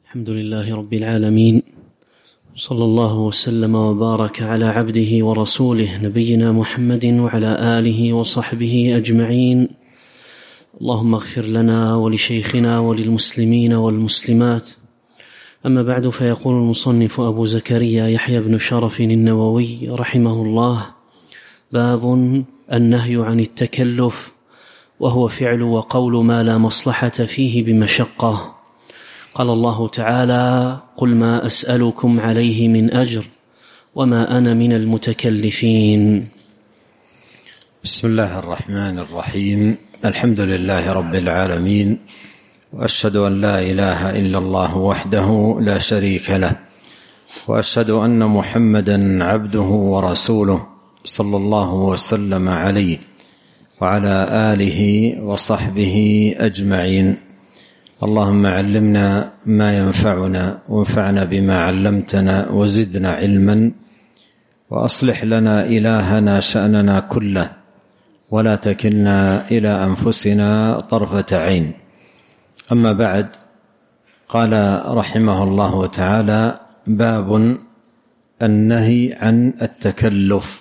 الحمد لله رب العالمين، صلى الله وسلم وبارك على عبده ورسوله نبينا محمد وعلى آله وصحبه أجمعين. اللهم اغفر لنا ولشيخنا وللمسلمين والمسلمات. أما بعد، فيقول المصنف أبو زكريا يحيى بن شرف النووي رحمه الله: باب النهي عن التكلف، وهو فعل وقول ما لا مصلحة فيه بمشقة. قال الله تعالى: قل ما أسألكم عليه من أجر وما أنا من المتكلفين. بسم الله الرحمن الرحيم. الحمد لله رب العالمين، وأشهد أن لا إله إلا الله وحده لا شريك له، وأشهد أن محمدا عبده ورسوله صلى الله وسلم عليه وعلى آله وصحبه أجمعين. اللهم علمنا ما ينفعنا وانفعنا بما علمتنا وزدنا علما، وأصلح لنا إلهنا شأننا كله، ولا تكلنا إلى أنفسنا طرفة عين. أما بعد، قال رحمه الله تعالى: باب النهي عن التكلف،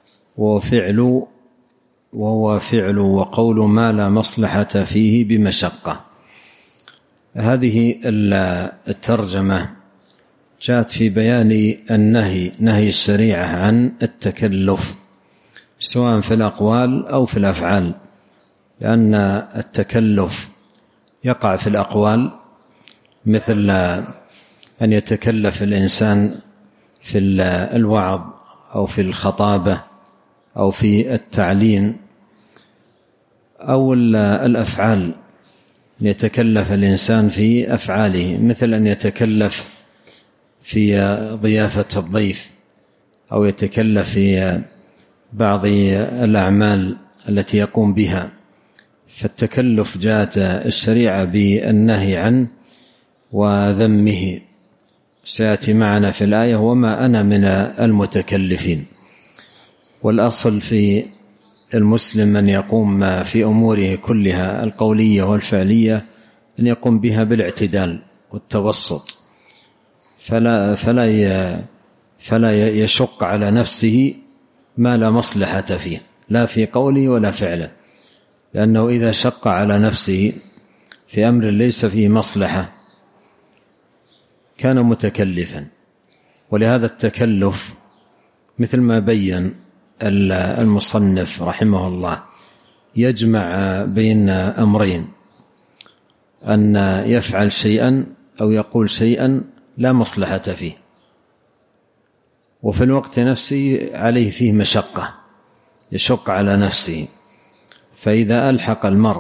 وهو فعل وقول ما لا مصلحة فيه بمشقة. هذه الترجمة جاءت في بيان نهي الشريعة عن التكلف، سواء في الأقوال أو في الأفعال، لأن التكلف يقع في الأقوال، مثل أن يتكلف الإنسان في الوعظ أو في الخطابة أو في التعليم، أو الأفعال يتكلف الإنسان في أفعاله، مثل أن يتكلف في ضيافة الضيف، أو يتكلف في بعض الأعمال التي يقوم بها. فالتكلف جاءت الشريعة بالنهي عنه وذمه، سيأتي معنا في الآية: وما أنا من المتكلفين. والأصل في المسلم أن يقوم في أموره كلها القولية والفعلية أن يقوم بها بالاعتدال والتوسط، فلا يشق على نفسه ما لا مصلحة فيه، لا في قوله ولا فعله، لأنه إذا شق على نفسه في أمر ليس فيه مصلحة كان متكلفا. ولهذا التكلف، مثل ما بين المصنف رحمه الله، يجمع بين أمرين: أن يفعل شيئا أو يقول شيئا لا مصلحة فيه، وفي الوقت نفسه عليه فيه مشقة، يشق على نفسه. فإذا ألحق المرء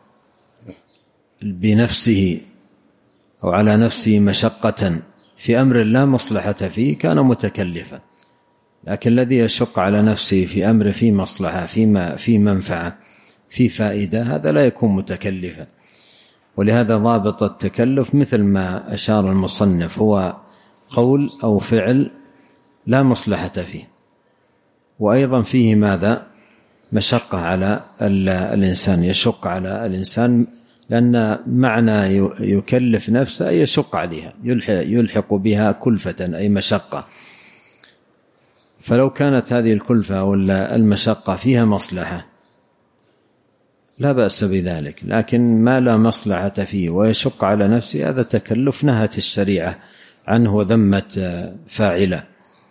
بنفسه أو على نفسه مشقة في أمر لا مصلحة فيه كان متكلفا. لكن الذي يشق على نفسه في أمر فيه مصلحة، في منفعة، في فائدة، هذا لا يكون متكلفا. ولهذا ضابط التكلف مثل ما أشار المصنف هو قول أو فعل لا مصلحة فيه، وأيضا فيه ماذا؟ مشقة على الإنسان، يشق على الإنسان، لأن معنى يكلف نفسه أي يشق عليها، يلحق بها كلفة أي مشقة. فلو كانت هذه الكلفة أو المشقة فيها مصلحة لا بأس بذلك، لكن ما لا مصلحة فيه ويشق على نفسه هذا تكلف نهت الشريعة عنه وذمت فاعله.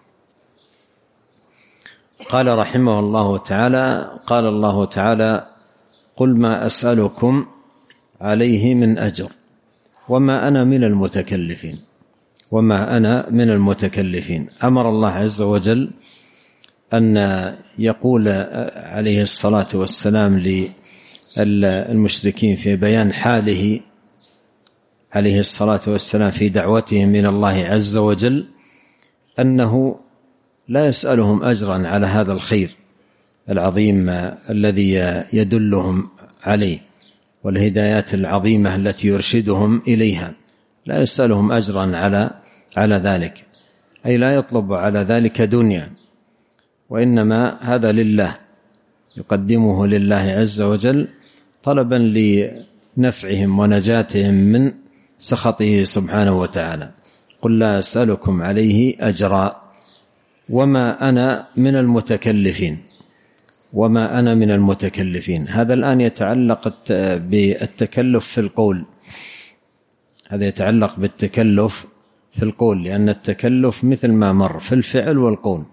قال رحمه الله تعالى: قال الله تعالى: قل ما أسألكم عليه من أجر وما أنا من المتكلفين. وما أنا من المتكلفين. أمر الله عز وجل أن يقول عليه الصلاة والسلام للمشركين في بيان حاله عليه الصلاة والسلام في دعوتهم من الله عز وجل أنه لا يسألهم أجرا على هذا الخير العظيم الذي يدلهم عليه والهدايات العظيمة التي يرشدهم إليها، لا يسألهم أجرا على ذلك، أي لا يطلب على ذلك دنيا، وإنما هذا لله، يقدمه لله عز وجل طلبا لنفعهم ونجاتهم من سخطه سبحانه وتعالى. قل لا أسألكم عليه أجرا وما أنا من المتكلفين. وما أنا من المتكلفين، هذا الآن يتعلق بالتكلف في القول. هذا يتعلق بالتكلف في القول، لأن التكلف مثل ما مر في الفعل والقول.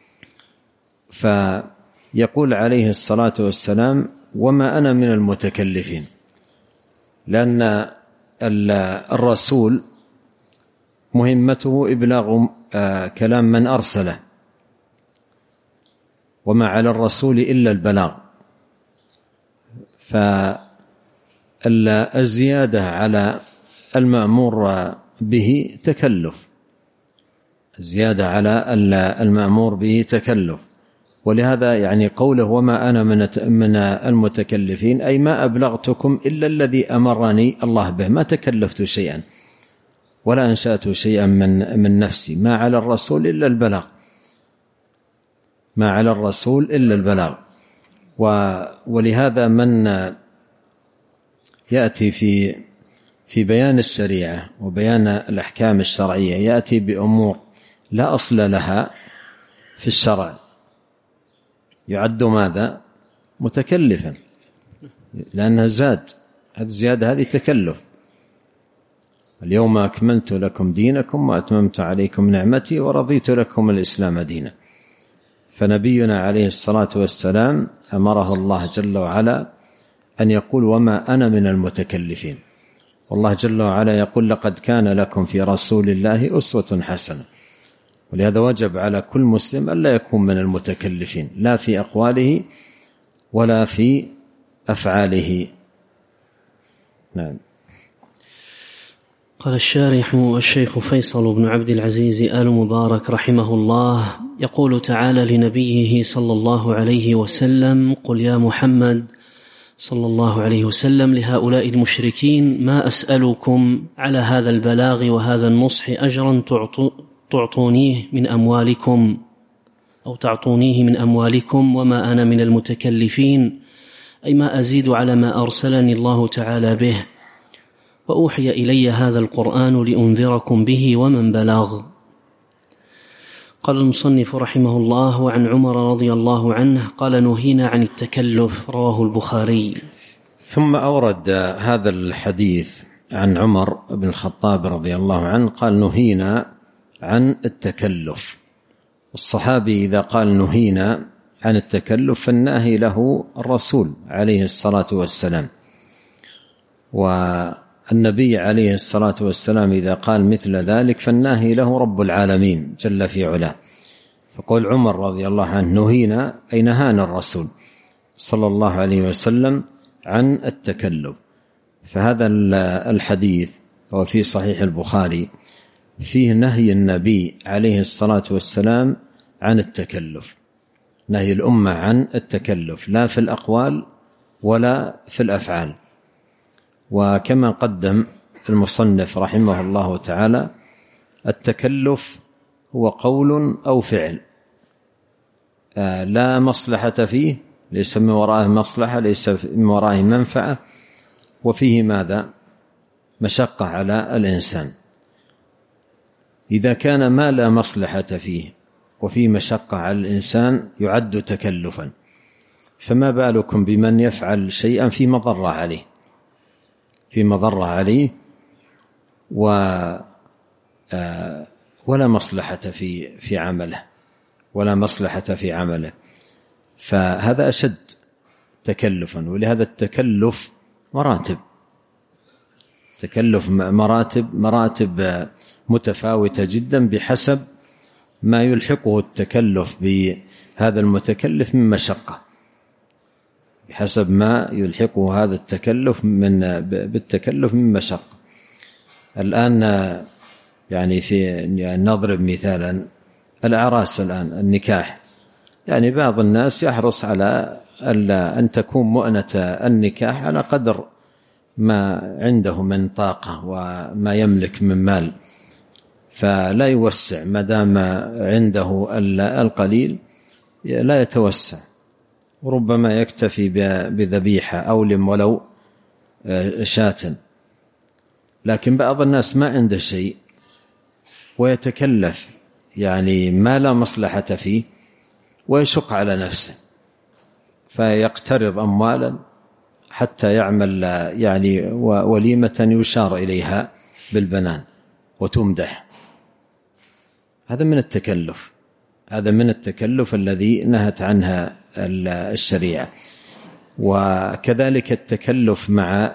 فيقول عليه الصلاة والسلام وما أنا من المتكلفين، لأن الرسول مهمته إبلاغ كلام من أرسله، وما على الرسول إلا البلاغ. فالزيادة على المأمور به تكلف، الزيادة على المأمور به تكلف. ولهذا يعني قوله وما أنا من المتكلفين، أي ما أبلغتكم إلا الذي أمرني الله به، ما تكلفت شيئا ولا أنشأت شيئا من نفسي. ما على الرسول إلا البلاغ، ما على الرسول إلا البلاغ. ولهذا من يأتي في بيان الشريعة وبيان الأحكام الشرعية يأتي بأمور لا أصل لها في الشرع يعد ماذا؟ متكلفا، لأنها زاد. هذه الزيادة هذه تكلف. اليوم أكملت لكم دينكم وأتممت عليكم نعمتي ورضيت لكم الإسلام دينا. فنبينا عليه الصلاة والسلام أمره الله جل وعلا أن يقول وما أنا من المتكلفين. والله جل وعلا يقول لقد كان لكم في رسول الله أسوة حسنة. ولهذا وجب على كل مسلم ألا يكون من المتكلفين، لا في أقواله ولا في أفعاله. نعم. قال الشارح الشيخ فيصل بن عبد العزيز آل مبارك رحمه الله، يقول تعالى لنبيه صلى الله عليه وسلم: قل يا محمد صلى الله عليه وسلم لهؤلاء المشركين: ما أسألكم على هذا البلاغ وهذا النصح أجرا تعطونيه من أموالكم أو تعطونيه من أموالكم، وما أنا من المتكلفين، أي ما أزيد على ما أرسلني الله تعالى به، وأوحي إلي هذا القرآن لأنذركم به ومن بلغ. قال المصنف رحمه الله: وعن عمر رضي الله عنه قال: نهينا عن التكلف، رواه البخاري. ثم أورد هذا الحديث عن عمر بن الخطاب رضي الله عنه قال: نهينا عن التكلف. الصحابي إذا قال نهينا عن التكلف فالناهي له الرسول عليه الصلاة والسلام، والنبي عليه الصلاة والسلام إذا قال مثل ذلك فالناهي له رب العالمين جل في علاه. فقول عمر رضي الله عنه نهينا أي نهانا الرسول صلى الله عليه وسلم عن التكلف. فهذا الحديث هو في صحيح البخاري فيه نهي النبي عليه الصلاة والسلام عن التكلف، نهي الأمة عن التكلف لا في الأقوال ولا في الأفعال. وكما قدم المصنف رحمه الله تعالى التكلف هو قول أو فعل لا مصلحة فيه، ليس من وراءه مصلحة، ليس من وراءه منفعة، وفيه ماذا؟ مشقة على الإنسان. إذا كان ما لا مصلحة فيه وفيه مشقة على الإنسان يعد تكلفا، فما بالكم بمن يفعل شيئا في مضرة عليه، في مضرة عليه ولا مصلحة في عمله، ولا مصلحة في عمله، فهذا أشد تكلفا. ولهذا التكلف مراتب، تكلف مراتب متفاوتة جدا بحسب ما يلحقه التكلف بهذا المتكلف من مشقة، بحسب ما يلحقه هذا التكلف بالتكلف من مشقة. الآن يعني نضرب مثالا الأعراس الآن، النكاح، يعني بعض الناس يحرص على أن تكون مؤنة النكاح على قدر ما عنده من طاقة وما يملك من مال، فلا يوسع، ما دام عنده القليل لا يتوسع، وربما يكتفي بذبيحة أو لم ولو شاة. لكن بعض الناس ما عنده شيء ويتكلف يعني ما لا مصلحة فيه ويشق على نفسه، فيقترض أموالا حتى يعمل يعني وليمة يشار إليها بالبنان وتمدح. هذا من التكلف، هذا من التكلف الذي نهت عنها الشريعة. وكذلك التكلف مع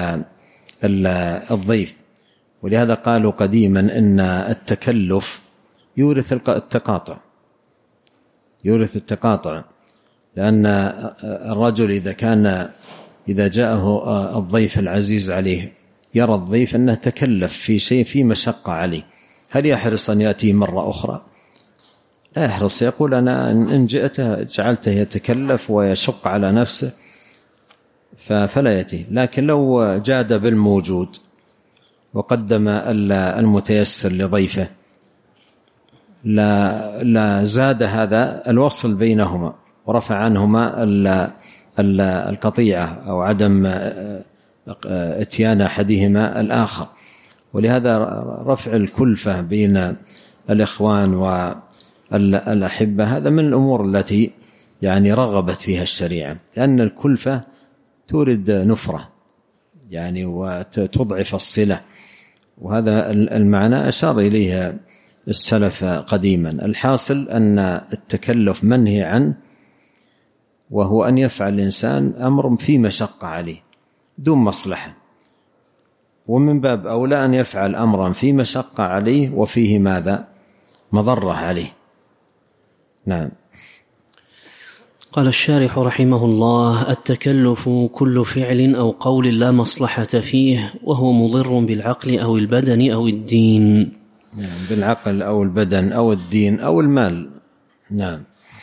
الضيف، ولهذا قالوا قديما إن التكلف يورث التقاطع، يورث التقاطع، لأن الرجل إذا جاءه الضيف العزيز عليه يرى الضيف أنه تكلف في شيء في مشقة عليه، هل يحرص أن يأتي مرة أخرى؟ لا يحرص، يقول أنا إن جئته جعلته يتكلف ويشق على نفسه فلا يأتي. لكن لو جاد بالموجود وقدم المتيسر لضيفه لا زاد هذا الوصل بينهما ورفع عنهما القطيعة أو عدم اتيان أحدهما الآخر. ولهذا رفع الكلفة بين الإخوان والأحبة هذا من الأمور التي يعني رغبت فيها الشريعة، لأن الكلفة تورد نفرة يعني وتضعف الصلة، وهذا المعنى أشار إليها السلف قديما. الحاصل أن التكلف منهي عنه، وهو أن يفعل الإنسان أمر في مشقة عليه دون مصلحة، ومن باب أولى أن يفعل أمرا في مشقة عليه وفيه ماذا؟ مضرة عليه. نعم. قال الشارح رحمه الله: التكلف كل فعل أو قول لا مصلحة فيه، وهو مضر بالعقل أو البدن أو الدين. نعم، بالعقل أو البدن أو الدين أو المال. نعم.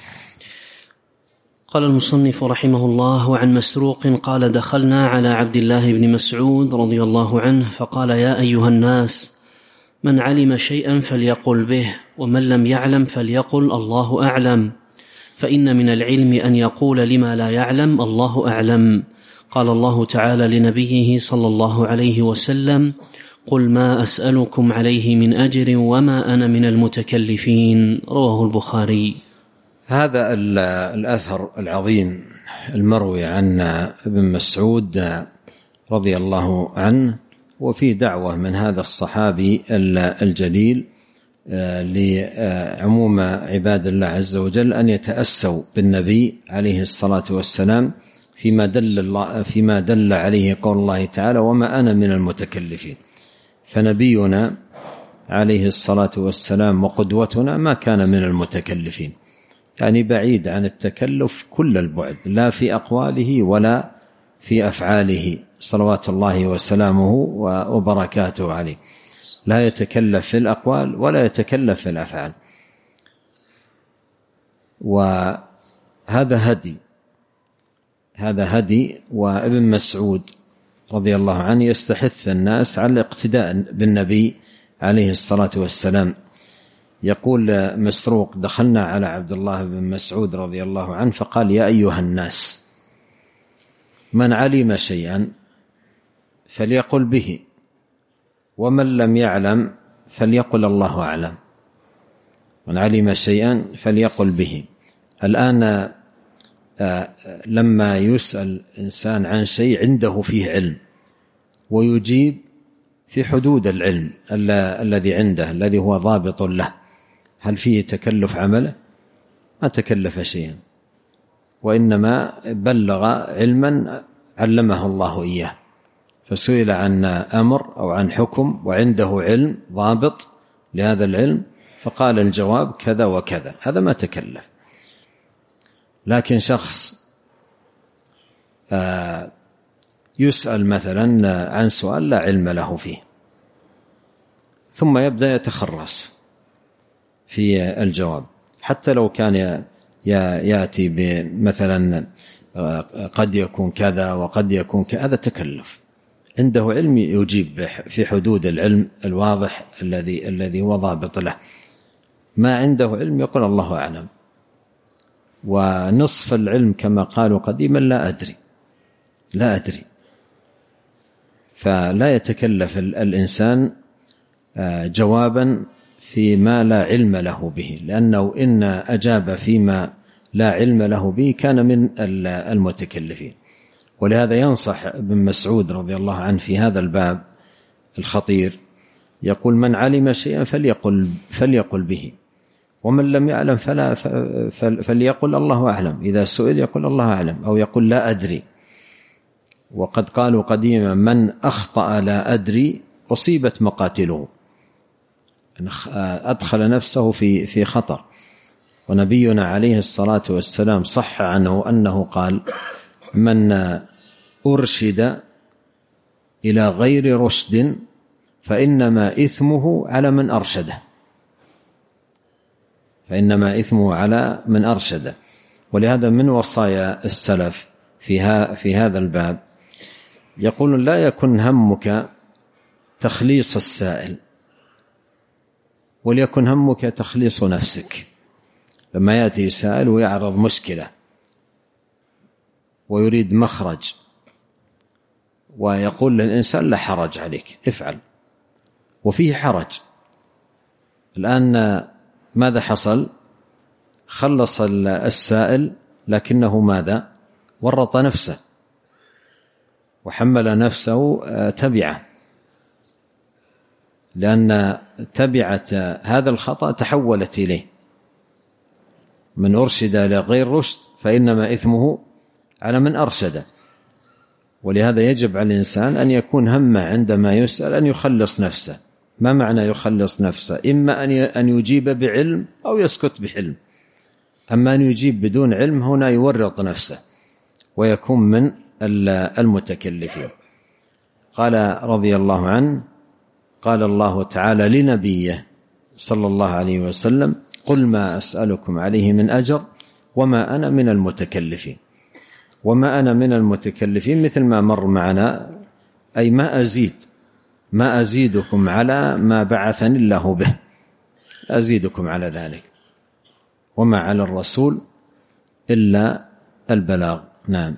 قال المصنف رحمه الله: وعن مسروق قال: دخلنا على عبد الله بن مسعود رضي الله عنه فقال: يا أيها الناس، من علم شيئا فليقل به، ومن لم يعلم فليقل الله أعلم، فإن من العلم أن يقول لما لا يعلم الله أعلم. قال الله تعالى لنبيه صلى الله عليه وسلم: قل ما أسألكم عليه من أجر وما أنا من المتكلفين. رواه البخاري. هذا الأثر العظيم المروي عن ابن مسعود رضي الله عنه، وفي دعوة من هذا الصحابي الجليل لعموم عباد الله عز وجل أن يتأسوا بالنبي عليه الصلاة والسلام فيما دل عليه قول الله تعالى: وما أنا من المتكلفين. فنبينا عليه الصلاة والسلام وقدوتنا ما كان من المتكلفين، يعني بعيد عن التكلف كل البعد، لا في أقواله ولا في أفعاله صلوات الله وسلامه وبركاته عليه، لا يتكلف في الأقوال ولا يتكلف في الأفعال. وهذا هدي. وابن مسعود رضي الله عنه يستحث الناس على الاقتداء بالنبي عليه الصلاة والسلام. يقول مسروق: دخلنا على عبد الله بن مسعود رضي الله عنه فقال: يا أيها الناس، من علم شيئا فليقل به، ومن لم يعلم فليقل الله أعلم. من علم شيئا فليقل به. الآن لما يسأل إنسان عن شيء عنده فيه علم ويجيب في حدود العلم الذي عنده الذي هو ضابط له، هل فيه تكلف عمله؟ ما تكلف شيئا، وإنما بلغ علما علمه الله إياه، فسئل عن أمر أو عن حكم وعنده علم ضابط لهذا العلم فقال الجواب كذا وكذا، هذا ما تكلف. لكن شخص يسأل مثلا عن سؤال لا علم له فيه، ثم يبدأ يتخرص في الجواب، حتى لو كان يأتي بمثلا قد يكون كذا وقد يكون كذا، هذا تكلف. عنده علم يجيب في حدود العلم الواضح الذي هو ضابط له. ما عنده علم يقول الله أعلم. ونصف العلم كما قالوا قديما لا أدري. فلا يتكلف الإنسان جوابا فيما لا علم له به، لأنه إن أجاب فيما لا علم له به كان من المتكلفين. ولهذا ينصح ابن مسعود رضي الله عنه في هذا الباب الخطير، يقول: من علم شيئا فليقل به، ومن لم يعلم فليقل الله أعلم. إذا سئل يقول الله أعلم، أو يقول لا أدري. وقد قالوا قديما: من أخطأ لا أدري أصيبت مقاتله، أدخل نفسه في خطر. ونبينا عليه الصلاة والسلام صح عنه أنه قال: من أرشد إلى غير رشد فإنما إثمه على من أرشده، فإنما إثمه على من أرشده. ولهذا من وصايا السلف في هذا الباب يقول: لا يكن همك تخليص السائل، وليكن همك تخليص نفسك. لما يأتي سائل ويعرض مشكلة ويريد مخرج، ويقول للإنسان: لا حرج عليك، افعل، وفيه حرج. الآن ماذا حصل؟ خلص السائل، لكنه ماذا؟ ورط نفسه وحمل نفسه تبعه، لأن تبعة هذا الخطأ تحولت إليه. من أرشد إلى غير رشد فإنما إثمه على من أرشد. ولهذا يجب على الإنسان أن يكون همه عندما يسأل أن يخلص نفسه. ما معنى يخلص نفسه؟ إما أن يجيب بعلم أو يسكت بحلم. أما أن يجيب بدون علم هنا يورط نفسه ويكون من المتكلفين. قال رضي الله عنه: قال الله تعالى لنبيه صلى الله عليه وسلم: قل ما أسألكم عليه من أجر وما أنا من المتكلفين. وما أنا من المتكلفين مثل ما مر معنا، أي ما أزيدكم على ما بعثني الله به، أزيدكم على ذلك، وما على الرسول إلا البلاغ. نعم.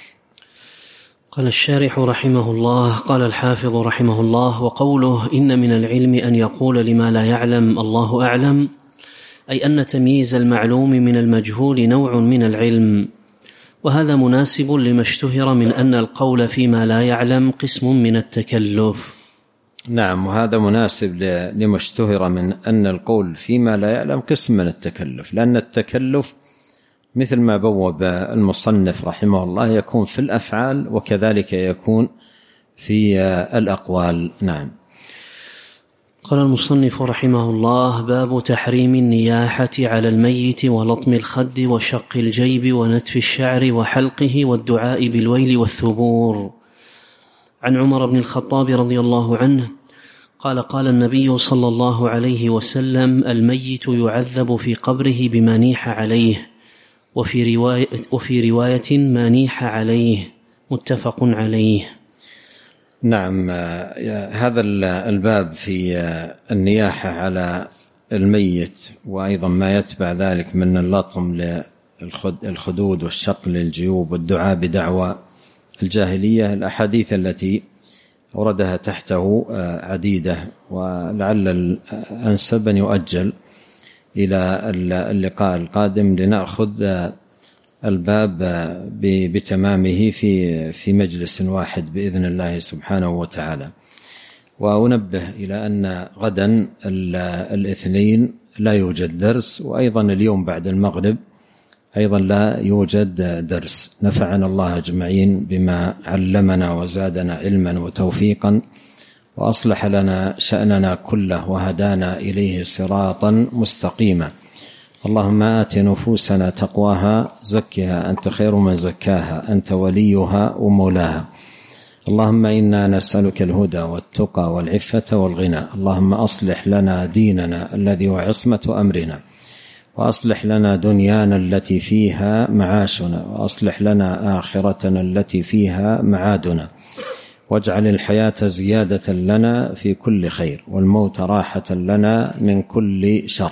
قال الشارح رحمه الله: قال الحافظ رحمه الله: وقوله إن من العلم أن يقول لما لا يعلم الله أعلم، أي أن تمييز المعلوم من المجهول نوع من العلم، وهذا مناسب لما اشتهر من أن القول فيما لا يعلم قسم من التكلف. نعم، وهذا مناسب لما اشتهر من أن القول فيما لا يعلم قسم من التكلف، لأن التكلف مثل ما بوب المصنف رحمه الله يكون في الأفعال وكذلك يكون في الأقوال. نعم. قال المصنف رحمه الله: باب تحريم النياحة على الميت ولطم الخد وشق الجيب ونتف الشعر وحلقه والدعاء بالويل والثبور. عن عمر بن الخطاب رضي الله عنه قال: قال النبي صلى الله عليه وسلم: الميت يعذب في قبره بما نيح عليه، وفي رواية ما نيح عليه، متفق عليه. نعم. هذا الباب في النياحة على الميت، وأيضا ما يتبع ذلك من اللطم للخدود والشق للجيوب والدعاء بدعوى الجاهلية. الأحاديث التي وردها تحته عديدة، ولعل الأنسب أن يؤجل إلى اللقاء القادم لنأخذ الباب بتمامه في مجلس واحد بإذن الله سبحانه وتعالى. وأنبه إلى أن غدا الاثنين لا يوجد درس، وأيضا اليوم بعد المغرب أيضا لا يوجد درس. نفعنا الله أجمعين بما علمنا وزادنا علما وتوفيقا، وأصلح لنا شأننا كله وهدانا إليه صراطا مستقيما. اللهم آت نفوسنا تقواها، زكها أنت خير من زكاها، أنت وليها ومولاها. اللهم إنا نسألك الهدى والتقى والعفة والغنى. اللهم أصلح لنا ديننا الذي هو عصمة أمرنا، وأصلح لنا دنيانا التي فيها معاشنا، وأصلح لنا آخرتنا التي فيها معادنا، واجعل الحياة زيادة لنا في كل خير، والموت راحة لنا من كل شر.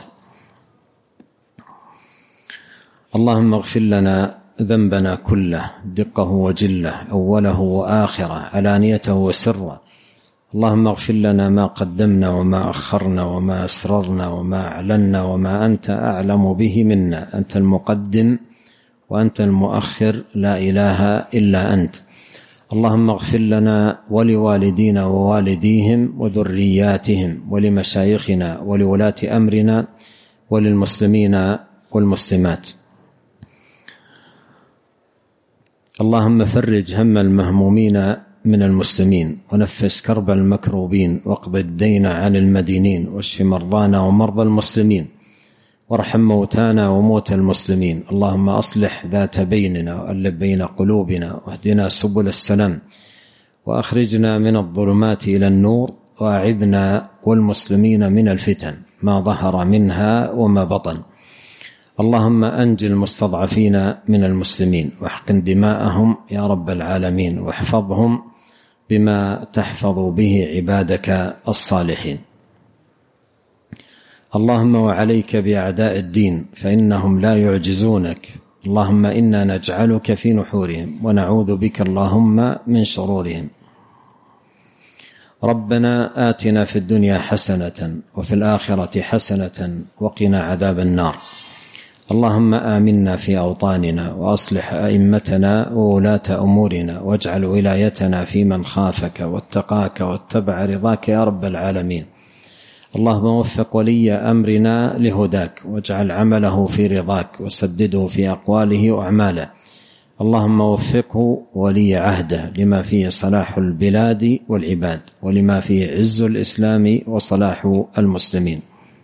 اللهم اغفر لنا ذنبنا كله، دقه وجله، أوله وآخره، علانيته وسره، اللهم اغفر لنا ما قدمنا وما أخرنا وما أسررنا وما أعلنا وما أنت أعلم به منا، أنت المقدم وأنت المؤخر، لا إله إلا أنت. اللهم اغفر لنا ولوالدينا ووالديهم وذرياتهم ولمشايخنا ولولاة أمرنا وللمسلمين والمسلمات. اللهم فرج هم المهمومين من المسلمين ونفس كرب المكروبين واقض الدين عن المدينين واشف مرضانا ومرضى المسلمين وارحم موتانا وموتى المسلمين. اللهم أصلح ذات بيننا وألف بين قلوبنا واهدنا سبل السلام وأخرجنا من الظلمات إلى النور وأعذنا والمسلمين من الفتن ما ظهر منها وما بطن. اللهم أنجِ المستضعفين من المسلمين واحقن دماءهم يا رب العالمين واحفظهم بما تحفظ به عبادك الصالحين. اللهم وعليك بأعداء الدين فإنهم لا يعجزونك. اللهم إنا نجعلك في نحورهم ونعوذ بك اللهم من شرورهم. ربنا آتنا في الدنيا حسنة وفي الآخرة حسنة وقنا عذاب النار. اللهم آمنا في أوطاننا وأصلح أئمتنا وولاة أمورنا واجعل ولايتنا في من خافك واتقاك واتبع رضاك يا رب العالمين. اللهم وفق ولي أمرنا لهداك واجعل عمله في رضاك وسدده في أقواله وأعماله. اللهم وفقه ولي عهده لما فيه صلاح البلاد والعباد ولما فيه عز الإسلام وصلاح المسلمين.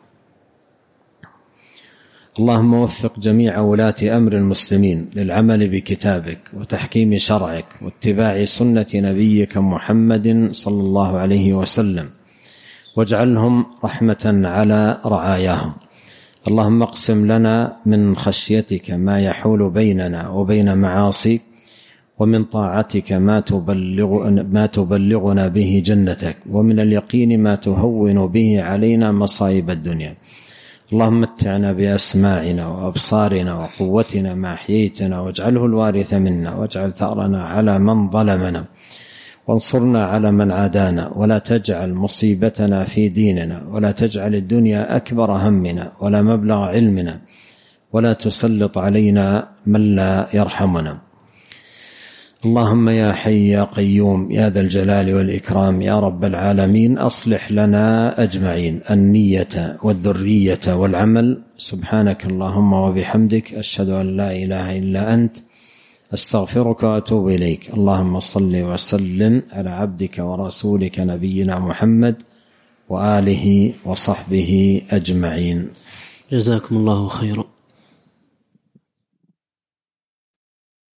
اللهم وفق جميع ولاة أمر المسلمين للعمل بكتابك وتحكيم شرعك واتباع سنة نبيك محمد صلى الله عليه وسلم واجعلهم رحمة على رعاياهم. اللهم اقسم لنا من خشيتك ما يحول بيننا وبين معاصيك ومن طاعتك ما تبلغنا به جنتك ومن اليقين ما تهون به علينا مصائب الدنيا. اللهم متعنا بأسماعنا وأبصارنا وقوتنا ما أحييتنا واجعله الوارث منا واجعل ثأرنا على من ظلمنا وانصرنا على من عادانا ولا تجعل مصيبتنا في ديننا ولا تجعل الدنيا أكبر همنا ولا مبلغ علمنا ولا تسلط علينا من لا يرحمنا. اللهم يا حي يا قيوم يا ذا الجلال والإكرام يا رب العالمين أصلح لنا أجمعين النية والذرية والعمل. سبحانك اللهم وبحمدك أشهد أن لا إله إلا أنت أستغفرك وأتوب إليك. اللهم صل وسلم على عبدك ورسولك نبينا محمد وآله وصحبه أجمعين. جزاكم الله خيرا.